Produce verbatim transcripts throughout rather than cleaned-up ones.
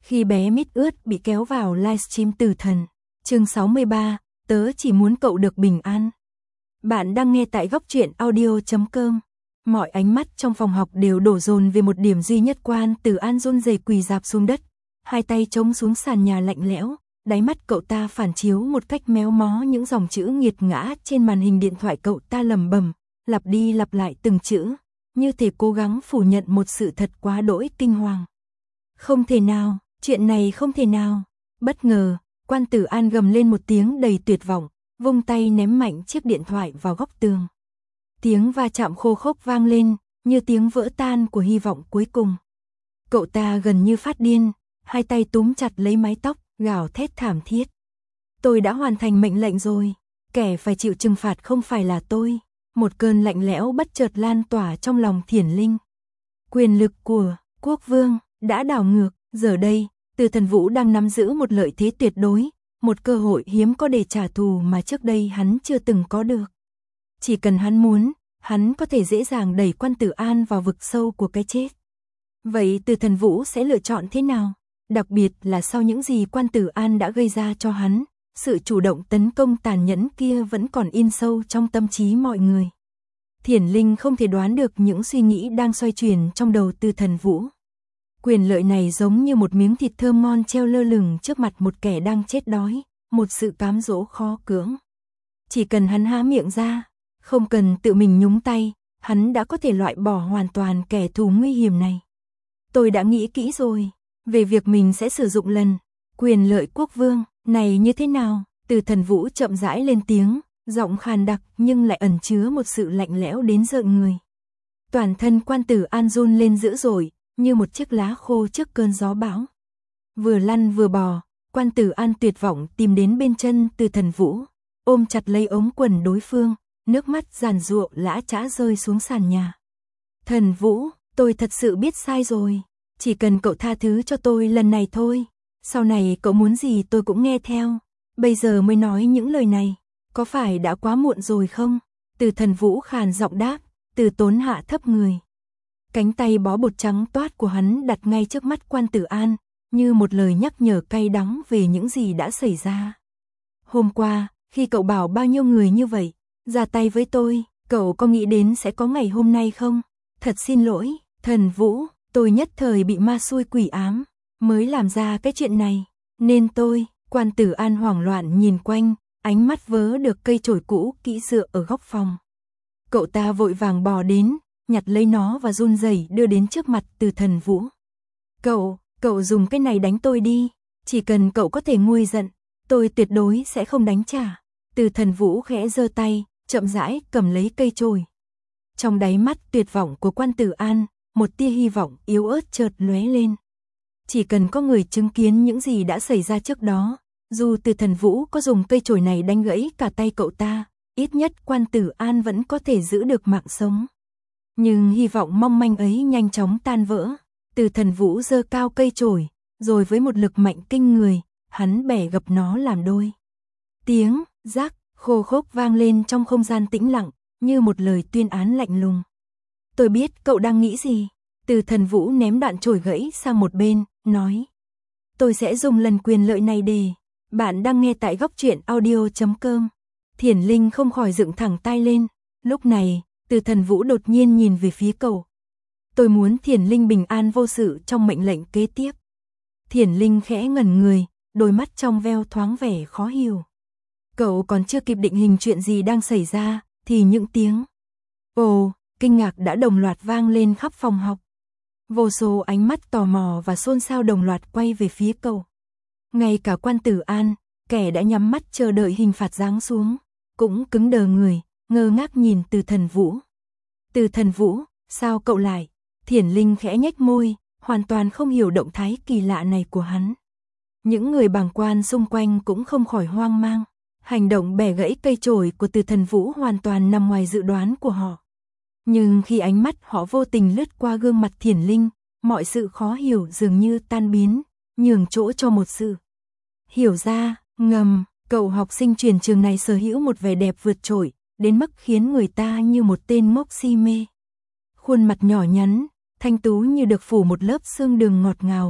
Khi bé mít ướt bị kéo vào livestream Tử Thần, chương sáu mươi ba, tớ chỉ muốn cậu được bình an. Bạn đang nghe tại góc truyện audio chấm com. Mọi ánh mắt trong phòng học đều đổ dồn về một điểm duy nhất. Quan Tử An run rẩy quỳ rạp xuống đất, hai tay chống xuống sàn nhà lạnh lẽo, đáy mắt cậu ta phản chiếu một cách méo mó những dòng chữ nghiệt ngã trên màn hình điện thoại. Cậu ta lẩm bẩm, lặp đi lặp lại từng chữ, như thể cố gắng phủ nhận một sự thật quá đỗi kinh hoàng. Không thể nào, chuyện này không thể nào. Bất ngờ, Quan Tử An gầm lên một tiếng đầy tuyệt vọng, vung tay ném mạnh chiếc điện thoại vào góc tường. Tiếng va chạm khô khốc vang lên, như tiếng vỡ tan của hy vọng cuối cùng. Cậu ta gần như phát điên, hai tay túm chặt lấy mái tóc, gào thét thảm thiết. Tôi đã hoàn thành mệnh lệnh rồi, kẻ phải chịu trừng phạt không phải là tôi. Một cơn lạnh lẽo bất chợt lan tỏa trong lòng Thiển Linh. Quyền lực của quốc vương đã đảo ngược, giờ đây, Từ Thần Vũ đang nắm giữ một lợi thế tuyệt đối, một cơ hội hiếm có để trả thù mà trước đây hắn chưa từng có được. Chỉ cần hắn muốn, hắn có thể dễ dàng đẩy Quan Tử An vào vực sâu của cái chết. Vậy Từ Thần Vũ sẽ lựa chọn thế nào? Đặc biệt là sau những gì Quan Tử An đã gây ra cho hắn, sự chủ động tấn công tàn nhẫn kia vẫn còn in sâu trong tâm trí mọi người. Thiển Linh không thể đoán được những suy nghĩ đang xoay chuyển trong đầu Từ Thần Vũ. Quyền lợi này giống như một miếng thịt thơm ngon treo lơ lửng trước mặt một kẻ đang chết đói, một sự cám dỗ khó cưỡng. Chỉ cần hắn há miệng ra, không cần tự mình nhúng tay, hắn đã có thể loại bỏ hoàn toàn kẻ thù nguy hiểm này. Tôi đã nghĩ kỹ rồi, về việc mình sẽ sử dụng lần quyền lợi quốc vương này như thế nào. Từ Thần Vũ chậm rãi lên tiếng, giọng khàn đặc nhưng lại ẩn chứa một sự lạnh lẽo đến rợn người. Toàn thân Quan Tử An run lên dữ dội, như một chiếc lá khô trước cơn gió bão. Vừa lăn vừa bò, Quan Tử An tuyệt vọng tìm đến bên chân Từ Thần Vũ, ôm chặt lấy ống quần đối phương, nước mắt giàn giụa lã chã rơi xuống sàn nhà. Thần Vũ, tôi thật sự biết sai rồi, chỉ cần cậu tha thứ cho tôi lần này thôi, sau này cậu muốn gì tôi cũng nghe theo. Bây giờ mới nói những lời này, có phải đã quá muộn rồi không? Từ Thần Vũ khàn giọng đáp, Từ Tốn hạ thấp người. Cánh tay bó bột trắng toát của hắn đặt ngay trước mắt Quan Tử An, như một lời nhắc nhở cay đắng về những gì đã xảy ra. Hôm qua, khi cậu bảo bao nhiêu người như vậy, ra tay với tôi, cậu có nghĩ đến sẽ có ngày hôm nay không? Thật xin lỗi, Thần Vũ, tôi nhất thời bị ma xui quỷ ám, mới làm ra cái chuyện này, nên tôi. Quan Tử An hoảng loạn nhìn quanh, ánh mắt vớ được cây chổi cũ kỹ dựa ở góc phòng. Cậu ta vội vàng bò đến, nhặt lấy nó và run rẩy đưa đến trước mặt Từ Thần Vũ. Cậu, cậu dùng cái này đánh tôi đi, chỉ cần cậu có thể nguôi giận, tôi tuyệt đối sẽ không đánh trả. Từ Thần Vũ khẽ giơ tay, chậm rãi cầm lấy cây chổi. Trong đáy mắt tuyệt vọng của Quan Tử An, một tia hy vọng yếu ớt chợt lóe lên. Chỉ cần có người chứng kiến những gì đã xảy ra trước đó, dù Từ Thần Vũ có dùng cây chổi này đánh gãy cả tay cậu ta, ít nhất Quan Tử An vẫn có thể giữ được mạng sống. Nhưng hy vọng mong manh ấy nhanh chóng tan vỡ. Từ Thần Vũ giơ cao cây chổi, rồi với một lực mạnh kinh người, hắn bẻ gập nó làm đôi. Tiếng rắc khô khốc vang lên trong không gian tĩnh lặng, như một lời tuyên án lạnh lùng. Tôi biết cậu đang nghĩ gì. Từ Thần Vũ ném đoạn chổi gãy sang một bên, nói. Tôi sẽ dùng lần quyền lợi này để... Bạn đang nghe tại góc truyện audio chấm com. Thiển Linh không khỏi dựng thẳng tay lên. Lúc này, Từ Thần Vũ đột nhiên nhìn về phía cậu. Tôi muốn Thiển Linh bình an vô sự trong mệnh lệnh kế tiếp. Thiển Linh khẽ ngẩn người, đôi mắt trong veo thoáng vẻ khó hiểu. Cậu còn chưa kịp định hình chuyện gì đang xảy ra, thì những tiếng ồ, kinh ngạc đã đồng loạt vang lên khắp phòng học. Vô số ánh mắt tò mò và xôn xao đồng loạt quay về phía cậu. Ngay cả Quan Tử An, kẻ đã nhắm mắt chờ đợi hình phạt giáng xuống, cũng cứng đờ người, ngơ ngác nhìn Từ Thần Vũ. Từ Thần Vũ, sao cậu lại? Thiển Linh khẽ nhếch môi, hoàn toàn không hiểu động thái kỳ lạ này của hắn. Những người bàng quan xung quanh cũng không khỏi hoang mang. Hành động bẻ gãy cây chổi của Từ Thần Vũ hoàn toàn nằm ngoài dự đoán của họ. Nhưng khi ánh mắt họ vô tình lướt qua gương mặt Thiển Linh, mọi sự khó hiểu dường như tan biến, nhường chỗ cho một sự hiểu ra, ngầm. Cậu học sinh truyền trường này sở hữu một vẻ đẹp vượt trội, đến mức khiến người ta như một tên ngốc si mê. Khuôn mặt nhỏ nhắn, thanh tú như được phủ một lớp sương đường ngọt ngào,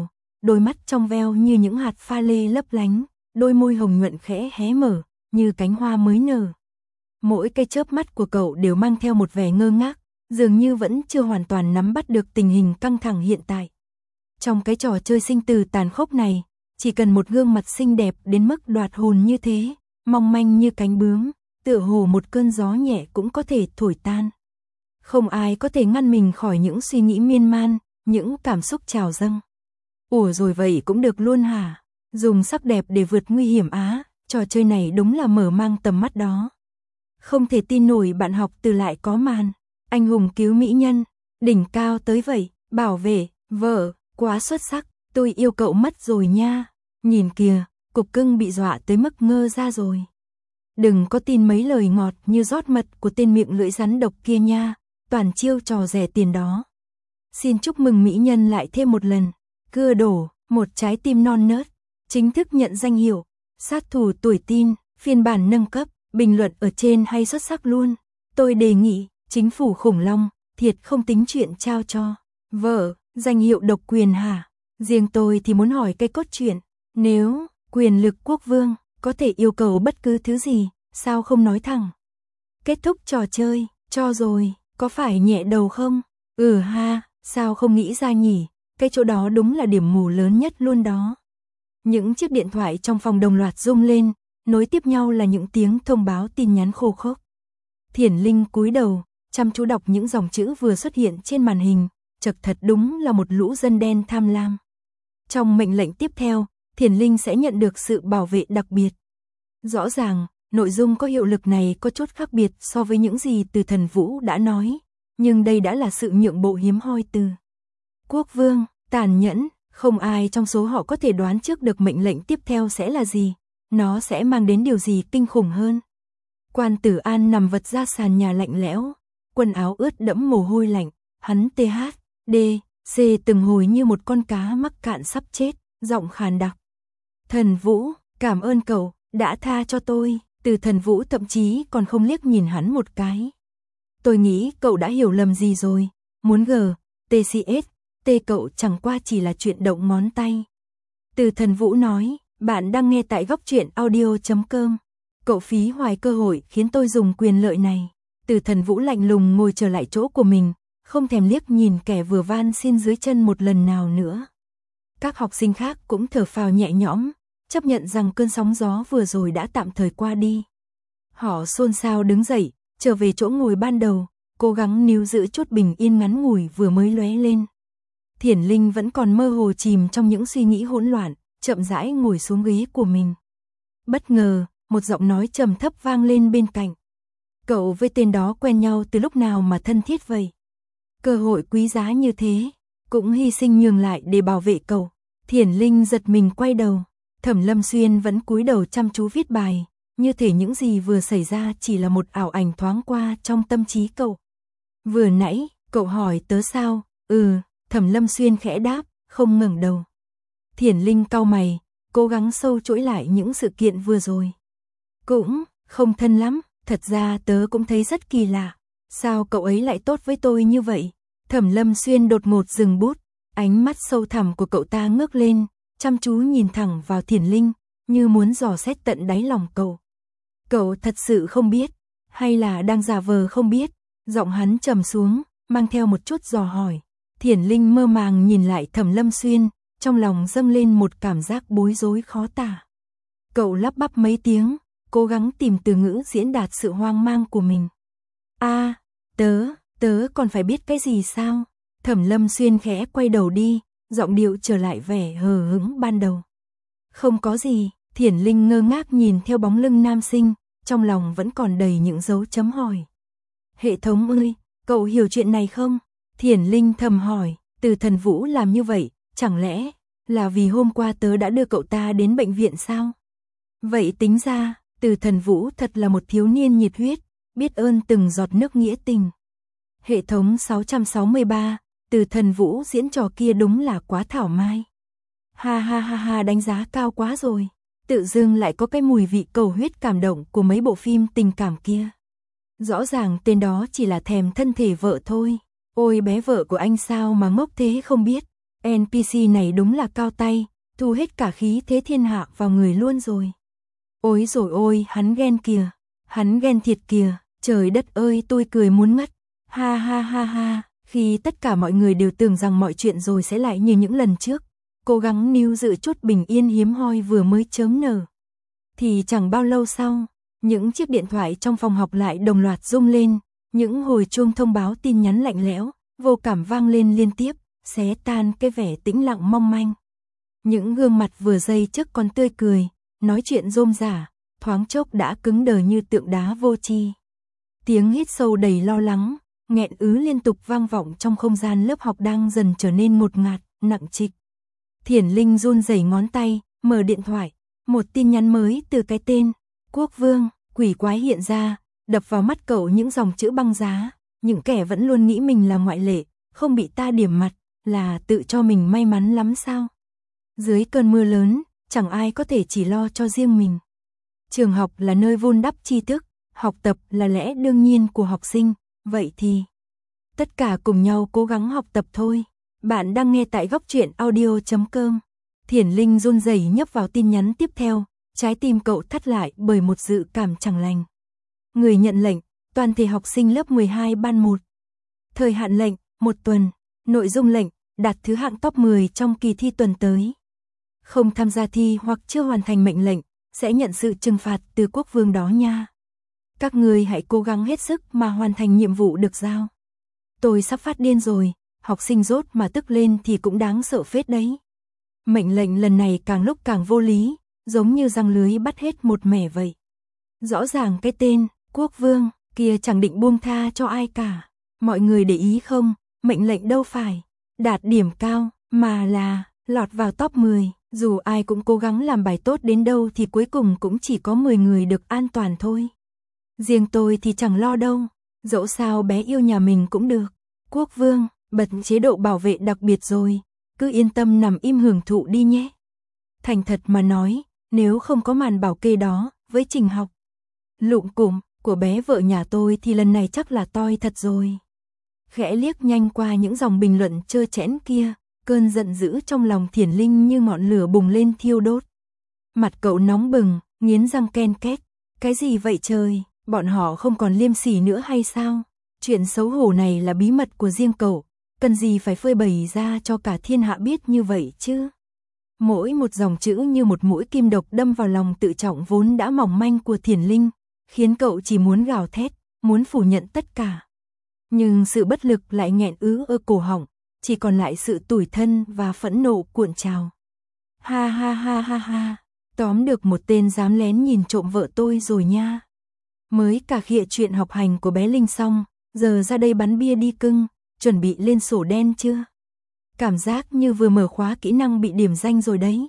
đôi mắt trong veo như những hạt pha lê lấp lánh, đôi môi hồng nhuận khẽ hé mở, như cánh hoa mới nở. Mỗi cái chớp mắt của cậu đều mang theo một vẻ ngơ ngác, dường như vẫn chưa hoàn toàn nắm bắt được tình hình căng thẳng hiện tại. Trong cái trò chơi sinh tử tàn khốc này, chỉ cần một gương mặt xinh đẹp đến mức đoạt hồn như thế, mong manh như cánh bướm, tựa hồ một cơn gió nhẹ cũng có thể thổi tan. Không ai có thể ngăn mình khỏi những suy nghĩ miên man, những cảm xúc trào dâng. Ủa rồi vậy cũng được luôn hả? Dùng sắc đẹp để vượt nguy hiểm á, trò chơi này đúng là mở mang tầm mắt đó. Không thể tin nổi bạn học từ lại có màn, anh hùng cứu mỹ nhân, đỉnh cao tới vậy, bảo vệ, vợ, quá xuất sắc, tôi yêu cậu mất rồi nha. Nhìn kìa, cục cưng bị dọa tới mức ngơ ra rồi. Đừng có tin mấy lời ngọt như rót mật của tên miệng lưỡi rắn độc kia nha, toàn chiêu trò rẻ tiền đó. Xin chúc mừng mỹ nhân lại thêm một lần, cưa đổ, một trái tim non nớt, chính thức nhận danh hiệu, sát thủ tuổi teen, phiên bản nâng cấp, bình luận ở trên hay xuất sắc luôn. Tôi đề nghị, chính phủ khủng long, thiệt không tính chuyện trao cho vợ, danh hiệu độc quyền hả? Riêng tôi thì muốn hỏi cái cốt truyện, nếu quyền lực quốc vương có thể yêu cầu bất cứ thứ gì, sao không nói thẳng? Kết thúc trò chơi, cho rồi, có phải nhẹ đầu không? Ừ ha, sao không nghĩ ra nhỉ? Cái chỗ đó đúng là điểm mù lớn nhất luôn đó. Những chiếc điện thoại trong phòng đồng loạt rung lên, nối tiếp nhau là những tiếng thông báo tin nhắn khô khốc. Thiển Linh cúi đầu, chăm chú đọc những dòng chữ vừa xuất hiện trên màn hình, chật thật đúng là một lũ dân đen tham lam. Trong mệnh lệnh tiếp theo, Thiển Linh sẽ nhận được sự bảo vệ đặc biệt. Rõ ràng, nội dung có hiệu lực này có chút khác biệt so với những gì Từ Thần Vũ đã nói, nhưng đây đã là sự nhượng bộ hiếm hoi từ quốc vương, tàn nhẫn, không ai trong số họ có thể đoán trước được mệnh lệnh tiếp theo sẽ là gì, nó sẽ mang đến điều gì kinh khủng hơn. Quan Tử An nằm vật ra sàn nhà lạnh lẽo, quần áo ướt đẫm mồ hôi lạnh, hắn tê hát, đê, xê từng hồi như một con cá mắc cạn sắp chết, giọng khàn đặc. Thần Vũ, cảm ơn cậu, đã tha cho tôi. Từ Thần Vũ thậm chí còn không liếc nhìn hắn một cái. Tôi nghĩ cậu đã hiểu lầm gì rồi, muốn gờ, tê xê ét, tê cậu chẳng qua chỉ là chuyện động ngón tay. Từ Thần Vũ nói, bạn đang nghe tại góc truyện audio chấm com. Cậu phí hoài cơ hội khiến tôi dùng quyền lợi này. Từ Thần Vũ lạnh lùng ngồi trở lại chỗ của mình, không thèm liếc nhìn kẻ vừa van xin dưới chân một lần nào nữa. Các học sinh khác cũng thở phào nhẹ nhõm, chấp nhận rằng cơn sóng gió vừa rồi đã tạm thời qua đi. Họ xôn xao đứng dậy, trở về chỗ ngồi ban đầu, cố gắng níu giữ chút bình yên ngắn ngủi vừa mới lóe lên. Thiển Linh vẫn còn mơ hồ chìm trong những suy nghĩ hỗn loạn, chậm rãi ngồi xuống ghế của mình. Bất ngờ, một giọng nói trầm thấp vang lên bên cạnh. Cậu với tên đó quen nhau từ lúc nào mà thân thiết vậy? Cơ hội quý giá như thế, cũng hy sinh nhường lại để bảo vệ cậu. Thiển Linh giật mình quay đầu, Thẩm Lâm Xuyên vẫn cúi đầu chăm chú viết bài, như thể những gì vừa xảy ra chỉ là một ảo ảnh thoáng qua trong tâm trí cậu. Vừa nãy, cậu hỏi tớ sao? Ừ, Thẩm Lâm Xuyên khẽ đáp, không ngẩng đầu. Thiển Linh cau mày, cố gắng sâu chuỗi lại những sự kiện vừa rồi. Cũng không thân lắm, thật ra tớ cũng thấy rất kỳ lạ. Sao cậu ấy lại tốt với tôi như vậy? Thẩm Lâm Xuyên đột ngột dừng bút, ánh mắt sâu thẳm của cậu ta ngước lên, chăm chú nhìn thẳng vào Thiển Linh, như muốn dò xét tận đáy lòng cậu. Cậu thật sự không biết, hay là đang giả vờ không biết? Giọng hắn trầm xuống, mang theo một chút dò hỏi. Thiển Linh mơ màng nhìn lại Thẩm Lâm Xuyên, trong lòng dâng lên một cảm giác bối rối khó tả. Cậu lắp bắp mấy tiếng, cố gắng tìm từ ngữ diễn đạt sự hoang mang của mình. A, à, tớ, tớ còn phải biết cái gì sao? Thẩm Lâm Xuyên khẽ quay đầu đi, giọng điệu trở lại vẻ hờ hững ban đầu. Không có gì, Thiển Linh ngơ ngác nhìn theo bóng lưng nam sinh, trong lòng vẫn còn đầy những dấu chấm hỏi. Hệ thống ơi, cậu hiểu chuyện này không? Thiển Linh thầm hỏi, Từ Thần Vũ làm như vậy, chẳng lẽ là vì hôm qua tớ đã đưa cậu ta đến bệnh viện sao? Vậy tính ra, Từ Thần Vũ thật là một thiếu niên nhiệt huyết, biết ơn từng giọt nước nghĩa tình. Hệ thống sáu trăm sáu mươi ba, Từ Thần Vũ diễn trò kia đúng là quá thảo mai. Ha ha ha ha, đánh giá cao quá rồi. Tự dưng lại có cái mùi vị cầu huyết cảm động của mấy bộ phim tình cảm kia. Rõ ràng tên đó chỉ là thèm thân thể vợ thôi. Ôi bé vợ của anh sao mà ngốc thế không biết. en pê xê này đúng là cao tay, thu hết cả khí thế thiên hạ vào người luôn rồi. Ôi rồi ôi, hắn ghen kìa, hắn ghen thiệt kìa, trời đất ơi tôi cười muốn ngất, ha ha ha ha, khi tất cả mọi người đều tưởng rằng mọi chuyện rồi sẽ lại như những lần trước, cố gắng níu giữ chút bình yên hiếm hoi vừa mới chớm nở. Thì chẳng bao lâu sau, những chiếc điện thoại trong phòng học lại đồng loạt rung lên, những hồi chuông thông báo tin nhắn lạnh lẽo, vô cảm vang lên liên tiếp, xé tan cái vẻ tĩnh lặng mong manh. Những gương mặt vừa giây trước còn tươi cười, nói chuyện rôm rả, thoáng chốc đã cứng đờ như tượng đá vô tri. Tiếng hít sâu đầy lo lắng, nghẹn ứ liên tục vang vọng trong không gian lớp học đang dần trở nên ngột ngạt, nặng trịch. Thiển Linh run rẩy ngón tay, mở điện thoại, một tin nhắn mới từ cái tên Quốc Vương quỷ quái hiện ra, đập vào mắt cậu những dòng chữ băng giá. Những kẻ vẫn luôn nghĩ mình là ngoại lệ, không bị ta điểm mặt, là tự cho mình may mắn lắm sao? Dưới cơn mưa lớn, chẳng ai có thể chỉ lo cho riêng mình. Trường học là nơi vun đắp tri thức, học tập là lẽ đương nhiên của học sinh, vậy thì tất cả cùng nhau cố gắng học tập thôi. Bạn đang nghe tại góc truyện audio chấm com. Thiển Linh run rẩy nhấp vào tin nhắn tiếp theo, trái tim cậu thắt lại bởi một dự cảm chẳng lành. Người nhận lệnh, toàn thể học sinh lớp mười hai ban một. Thời hạn lệnh, một tuần. Nội dung lệnh, đạt thứ hạng top mười trong kỳ thi tuần tới. Không tham gia thi hoặc chưa hoàn thành mệnh lệnh, sẽ nhận sự trừng phạt từ Quốc Vương đó nha. Các người hãy cố gắng hết sức mà hoàn thành nhiệm vụ được giao. Tôi sắp phát điên rồi, học sinh rốt mà tức lên thì cũng đáng sợ phết đấy. Mệnh lệnh lần này càng lúc càng vô lý, giống như răng lưới bắt hết một mẻ vậy. Rõ ràng cái tên Quốc Vương kia chẳng định buông tha cho ai cả. Mọi người để ý không, mệnh lệnh đâu phải đạt điểm cao, mà là lọt vào top mười. Dù ai cũng cố gắng làm bài tốt đến đâu thì cuối cùng cũng chỉ có mười người được an toàn thôi. Riêng tôi thì chẳng lo đâu, dẫu sao bé yêu nhà mình cũng được. Quốc Vương, bật chế độ bảo vệ đặc biệt rồi, cứ yên tâm nằm im hưởng thụ đi nhé. Thành thật mà nói, nếu không có màn bảo kê đó, với trình học lụm cụm của bé vợ nhà tôi thì lần này chắc là toi thật rồi. Khẽ liếc nhanh qua những dòng bình luận trơ trẽn kia, cơn giận dữ trong lòng Thiển Linh như ngọn lửa bùng lên thiêu đốt. Mặt cậu nóng bừng, nghiến răng ken két. Cái gì vậy trời, bọn họ không còn liêm sỉ nữa hay sao? Chuyện xấu hổ này là bí mật của riêng cậu, cần gì phải phơi bày ra cho cả thiên hạ biết như vậy chứ? Mỗi một dòng chữ như một mũi kim độc đâm vào lòng tự trọng vốn đã mỏng manh của Thiển Linh, khiến cậu chỉ muốn gào thét, muốn phủ nhận tất cả. Nhưng sự bất lực lại nghẹn ứ ở cổ họng, chỉ còn lại sự tủi thân và phẫn nộ cuộn trào. Ha ha ha ha ha, tóm được một tên dám lén nhìn trộm vợ tôi rồi nha. Mới cả khịa chuyện học hành của bé Linh xong, giờ ra đây bắn bia đi cưng, chuẩn bị lên sổ đen chưa? Cảm giác như vừa mở khóa kỹ năng bị điểm danh rồi đấy.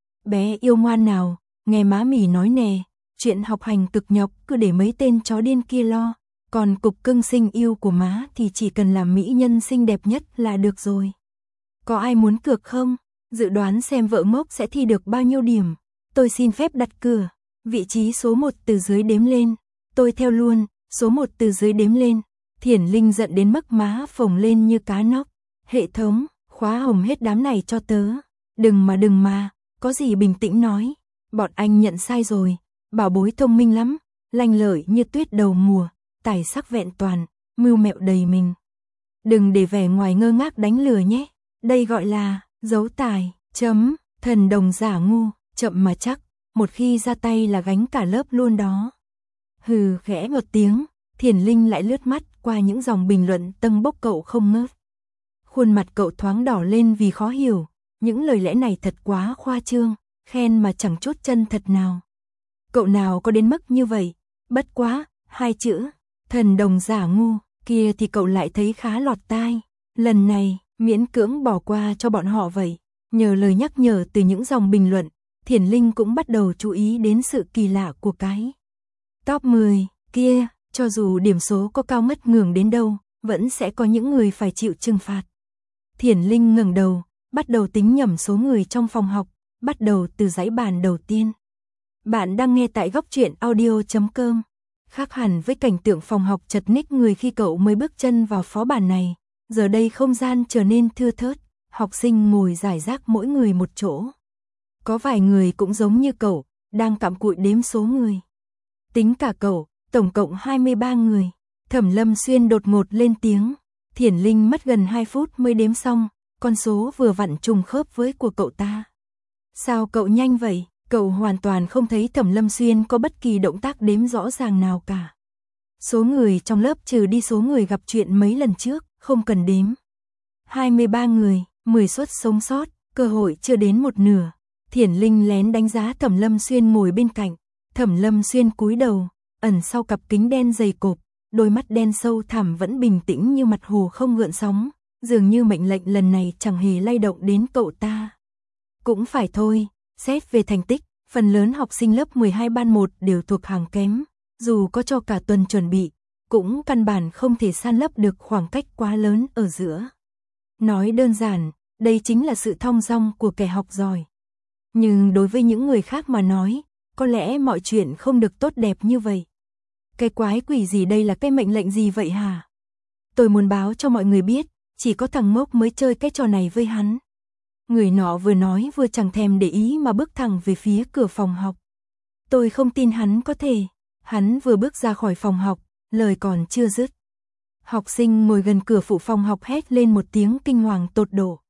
Bé yêu ngoan nào, nghe má mì nói nè, chuyện học hành cực nhọc cứ để mấy tên chó điên kia lo, còn cục cưng xinh yêu của má thì chỉ cần làm mỹ nhân xinh đẹp nhất là được rồi. Có ai muốn cược không? Dự đoán xem vợ ngốc sẽ thi được bao nhiêu điểm. Tôi xin phép đặt cửa, vị trí số một từ dưới đếm lên. Tôi theo luôn, số một từ dưới đếm lên. Thiển Linh giận đến mức má phồng lên như cá nóc. Hệ thống, khóa hồng hết đám này cho tớ. Đừng mà đừng mà, có gì bình tĩnh nói. Bọn anh nhận sai rồi, bảo bối thông minh lắm, lanh lợi như tuyết đầu mùa, tài sắc vẹn toàn, mưu mẹo đầy mình. Đừng để vẻ ngoài ngơ ngác đánh lừa nhé, đây gọi là giấu tài, chấm, thần đồng giả ngu, chậm mà chắc, một khi ra tay là gánh cả lớp luôn đó. Hừ khẽ một tiếng, Thiển Linh lại lướt mắt qua những dòng bình luận tâng bốc cậu không ngớt. Khuôn mặt cậu thoáng đỏ lên vì khó hiểu, những lời lẽ này thật quá khoa trương, khen mà chẳng chút chân thật nào. Cậu nào có đến mức như vậy, bất quá, hai chữ, thần đồng giả ngu, kia thì cậu lại thấy khá lọt tai. Lần này, miễn cưỡng bỏ qua cho bọn họ vậy. Nhờ lời nhắc nhở từ những dòng bình luận, Thiển Linh cũng bắt đầu chú ý đến sự kỳ lạ của cái top mười kia, cho dù điểm số có cao ngất ngường đến đâu, vẫn sẽ có những người phải chịu trừng phạt. Thiển Linh ngẩng đầu, bắt đầu tính nhẩm số người trong phòng học, bắt đầu từ dãy bàn đầu tiên. Bạn đang nghe tại góc truyện audio chấm com. Khác hẳn với cảnh tượng phòng học chật ních người khi cậu mới bước chân vào phó bản này, giờ đây không gian trở nên thưa thớt, Học sinh ngồi rải rác mỗi người một chỗ. Có vài người cũng giống như cậu, đang cặm cụi đếm số người. Tính cả cậu, tổng cộng hai mươi ba người. Thẩm Lâm Xuyên đột ngột lên tiếng. Thiển Linh mất gần hai phút mới đếm xong, con số vừa vặn trùng khớp với của cậu ta. Sao cậu nhanh vậy? Cậu hoàn toàn không thấy Thẩm Lâm Xuyên có bất kỳ động tác đếm rõ ràng nào cả. Số người trong lớp trừ đi số người gặp chuyện mấy lần trước, không cần đếm. hai mươi ba người, mười suất sống sót, cơ hội chưa đến một nửa. Thiển Linh lén đánh giá Thẩm Lâm Xuyên ngồi bên cạnh. Thẩm Lâm Xuyên cúi đầu, ẩn sau cặp kính đen dày cộp, đôi mắt đen sâu thẳm vẫn bình tĩnh như mặt hồ không gợn sóng, dường như mệnh lệnh lần này chẳng hề lay động đến cậu ta. Cũng phải thôi, xét về thành tích, phần lớn học sinh lớp mười hai ban một đều thuộc hàng kém, dù có cho cả tuần chuẩn bị, cũng căn bản không thể san lấp được khoảng cách quá lớn ở giữa. Nói đơn giản, đây chính là sự thong dong của kẻ học giỏi. Nhưng đối với những người khác mà nói, có lẽ mọi chuyện không được tốt đẹp như vậy. Cái quái quỷ gì đây, là cái mệnh lệnh gì vậy hả? Tôi muốn báo cho mọi người biết, chỉ có thằng ngốc mới chơi cái trò này với hắn. Người nọ vừa nói vừa chẳng thèm để ý mà bước thẳng về phía cửa phòng học. Tôi không tin hắn có thể. Hắn vừa bước ra khỏi phòng học, lời còn chưa dứt. Học sinh ngồi gần cửa phụ phòng học hét lên một tiếng kinh hoàng tột độ.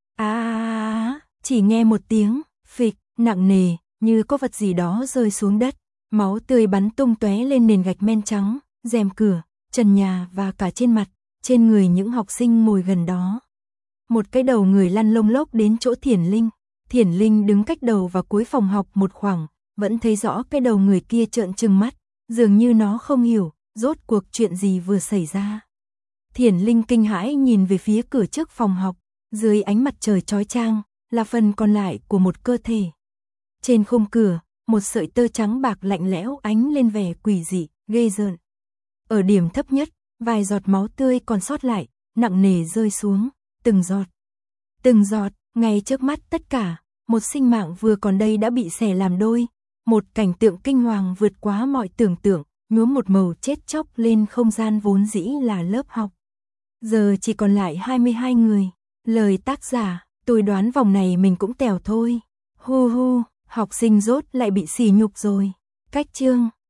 À, chỉ nghe một tiếng, phịch, nặng nề, như có vật gì đó rơi xuống đất. Máu tươi bắn tung tóe lên nền gạch men trắng, rèm cửa, trần nhà và cả trên mặt, trên người những học sinh ngồi gần đó. Một cái đầu người lăn lông lốc đến chỗ Thiển Linh. Thiển Linh đứng cách đầu và cuối phòng học một khoảng, vẫn thấy rõ cái đầu người kia trợn trừng mắt, dường như nó không hiểu, rốt cuộc chuyện gì vừa xảy ra. Thiển Linh kinh hãi nhìn về phía cửa trước phòng học, dưới ánh mặt trời chói chang, là phần còn lại của một cơ thể. Trên khung cửa, một sợi tơ trắng bạc lạnh lẽo ánh lên vẻ quỷ dị, ghê rợn. Ở điểm thấp nhất, vài giọt máu tươi còn sót lại, nặng nề rơi xuống, từng giọt. Từng giọt, ngay trước mắt tất cả, một sinh mạng vừa còn đây đã bị xẻ làm đôi. Một cảnh tượng kinh hoàng vượt quá mọi tưởng tượng, nhuốm một màu chết chóc lên không gian vốn dĩ là lớp học. Giờ chỉ còn lại hai mươi hai người. Lời tác giả, tôi đoán vòng này mình cũng tèo thôi. Hu hu, học sinh rốt lại bị sỉ nhục rồi. Cách chương